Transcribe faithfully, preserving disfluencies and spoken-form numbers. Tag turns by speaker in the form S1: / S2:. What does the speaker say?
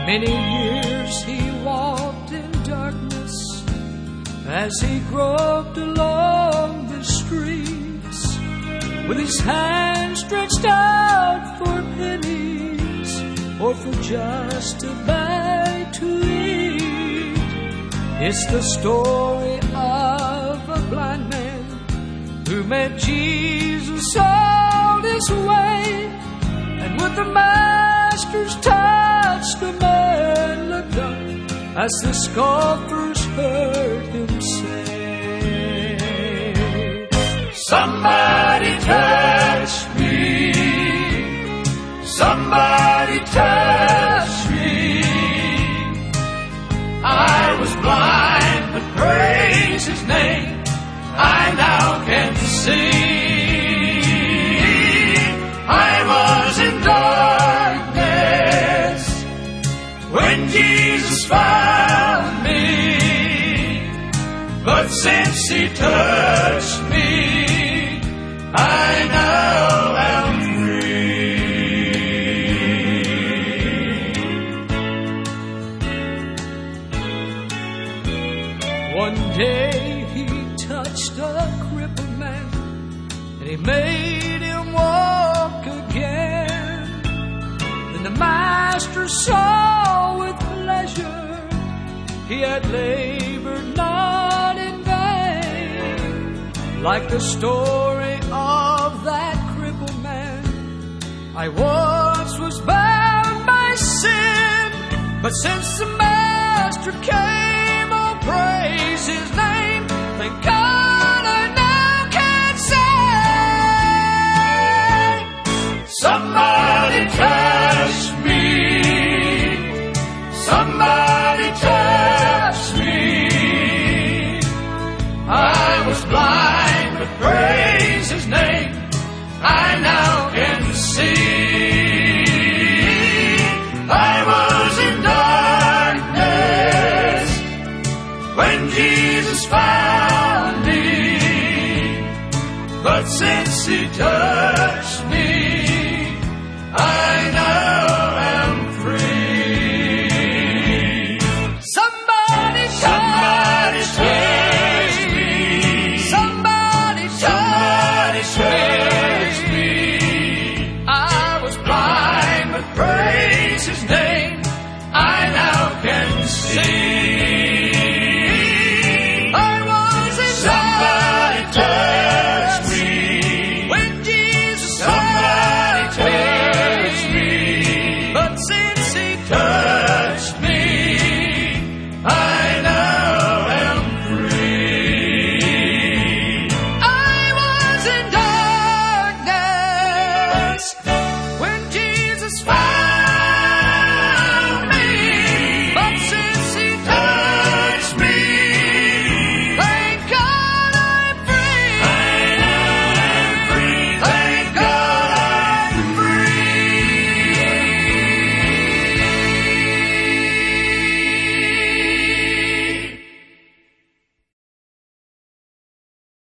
S1: Many years he walked in darkness as he groped along the streets, with his hands stretched out for pennies or for just a bite to eat. It's the story of a blind man who met Jesus all his way, and with the Master's touch the man looked up as the scoffers heard him say, "Somebody touch me, somebody touch me. I was blind, but praise his name, I now can see. I was in darkness when Jesus found me, but since he touched me, I now am free." One day he touched a crippled man, and he made him walk again. Then the Master saw with pleasure he had labored not in vain. Like the story of that crippled man, I once was bound by sin, but since the Master came, oh praise his name, thank God I now can say, "Somebody touch me, somebody touch me. I was blind, but praise his name, I now can see. I was in darkness when Jesus found me, but since he touched me,